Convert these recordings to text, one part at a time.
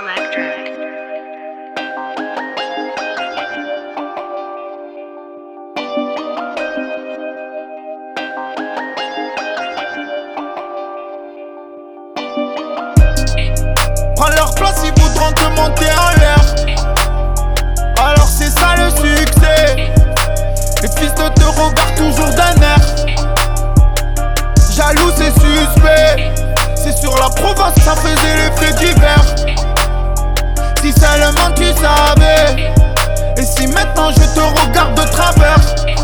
Electric. Prends leur place, ils voudront te monter en l'air. Alors c'est ça le succès. Les fils de te regardent toujours d'un air. Jaloux c'est suspect. C'est sur la province que ça faisait l'effet divers. Si seulement tu savais. Et si maintenant je te regarde de travers.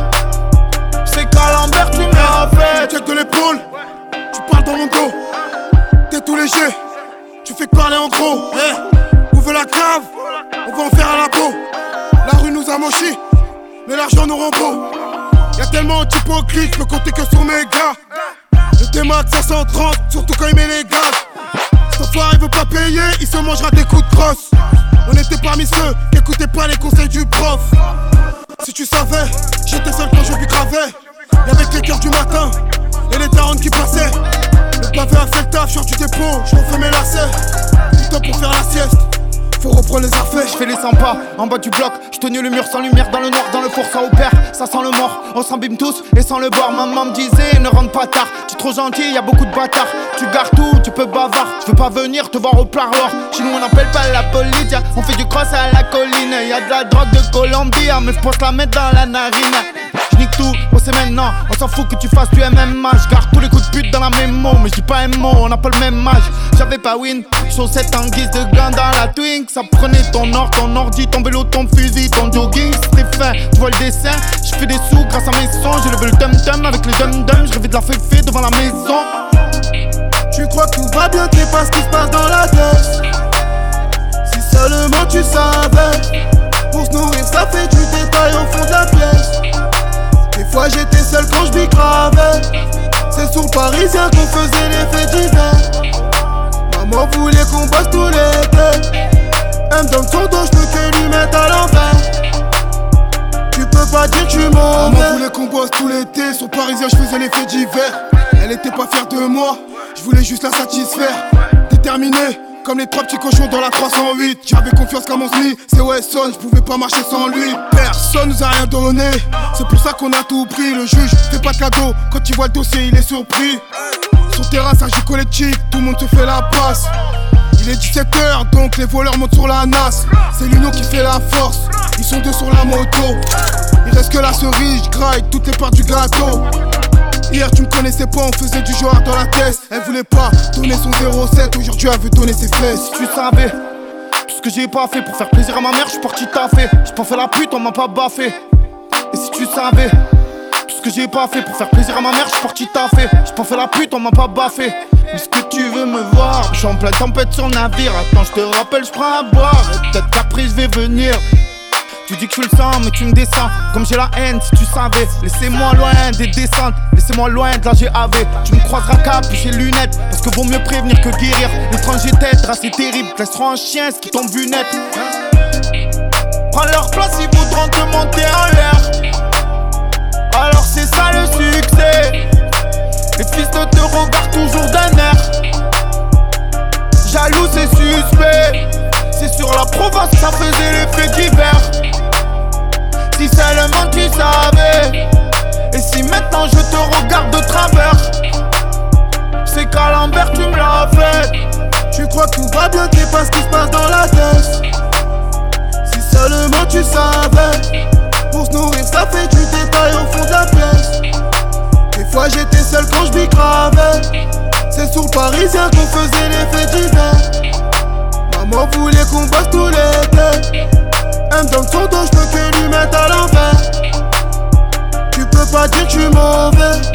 C'est qu'à l'envers tu me l'as fait. Tu check de l'épaule, tu parles dans mon dos. T'es tout léger, tu fais que parler en gros. On veut la cave, on va en faire à la peau. La rue nous a mochis, mais l'argent nous rend beau. Y'a tellement d'hypocrites, je peux compter que sur mes gars. Le T-Max 530, surtout quand il met les gaz. Cet enfoiré il veut pas payer, il se mangera des coups de crosse. On était parmi ceux qui écoutaient pas les conseils du prof. Si tu savais, j'étais seul quand je lui gravais. Y'avait que les cœurs du matin et les darons qui passaient. Le pavé a fait le taf, sur du dépôt, je refais mes lacets. Du temps pour faire la sieste, faut reprendre les affaires. Je fais les 100 pas en bas du bloc. Je tenais le mur sans lumière, dans le noir, dans le four ça opère. Ça sent le mort, on s'embime tous et sans le bord. Maman me disait ne rentre pas tard. Tu es trop gentil, y'a beaucoup de bâtards. Tu gardes tout, tu peux bavard. Je veux pas venir te voir au parloir. Chez nous on appelle pas la police, on fait du cross à la colline. Y'a de la drogue de Colombie, mais je pense la mettre dans la narine. J'nique tout, oh c'est maintenant. On s'en fout que tu fasses du MMA. J'garde tous les coups de pute dans la mémo. Mais j'dis pas un mot, on n'a pas le même âge. J'avais pas win, chaussettes en guise de gants dans la Twink. Ça prenait ton or, ton ordi, ton vélo, ton fusil, ton jogging. C'était fin, tu vois le dessin. J'fais des sous grâce à mes sons. J'ai levé le dum-dum avec les dum-dum. J'rêvais de la féfé devant la maison. Tu crois que tout va bien, t'es pas ce qui se passe dans la tête. Si seulement tu savais. Pour se nourrir ça fait du détail au fond de la pièce. Des fois j'étais seul quand je bicravais. C'est sur le Parisien qu'on faisait les faits divers. Maman voulait qu'on bosse tout l'été. Elle me donne son dos, je peux que lui mettre à l'envers. Tu peux pas dire que je suis mauvais. Maman voulait qu'on bosse tout l'été. Sur le Parisien je faisais les faits divers. Elle était pas fière de moi, je voulais juste la satisfaire. Déterminé comme les trois petits cochons dans la 308. J'avais confiance qu'à mon SMI, c'est Wesson, je pouvais pas marcher sans lui. Personne nous a rien donné, c'est pour ça qu'on a tout pris. Le juge fait pas de cadeau, quand il voit le dossier il est surpris. Sur terrain ça joue collectif, tout le monde se fait la passe. Il est 17h donc les voleurs montent sur la NAS. C'est l'union qui fait la force, ils sont deux sur la moto. Il reste que la cerise, j'graille toutes les parts du gâteau. Hier tu me connaissais pas, on faisait du joueur dans la tête. Elle voulait pas donner son 0,7, aujourd'hui elle veut donner ses fesses. Si tu savais tout ce que j'ai pas fait pour faire plaisir à ma mère, je suis parti taffer. J'ai pas fait la pute, on m'a pas baffé. Et si tu savais tout ce que j'ai pas fait pour faire plaisir à ma mère, je suis parti taffer. J'ai pas fait la pute, on m'a pas baffé. Est-ce que tu veux me voir? Je suis en pleine tempête sur navire. Attends, je te rappelle, je prends à boire. Et peut-être qu'après je vais venir. Tu dis que je le sens mais tu me descends. Comme j'ai la haine si tu savais. Laissez-moi loin des descentes. Laissez-moi loin de la GAV. Tu me croiseras capuché lunettes. Parce que vaut mieux prévenir que guérir. L'étranger tête, c'est terrible. Te laisseront un chien ce qui tombe vu net. Prends leur place, ils voudront te monter en l'air. Alors c'est ça le succès. Les fils de te regardent toujours d'un air. Jaloux c'est suspect. C'est sur la province que ça faisait l'effet divers. Si seulement tu savais. Et si maintenant je te regarde de travers. C'est qu'à l'envers tu me l'as fait. Tu crois que tout va bien, t'es pas ce qui se passe dans la tête. Si seulement tu savais. Pour se nourrir ça fait du détail au fond de la pièce. Des fois j'étais seul quand je bicravais. C'est sur le Parisien qu'on faisait les faits divers. Maman voulait qu'on bosse tout l'été. Elle me donne son dos, je peux que lui mettre à l'envers. Tu peux pas dire que je suis mauvais.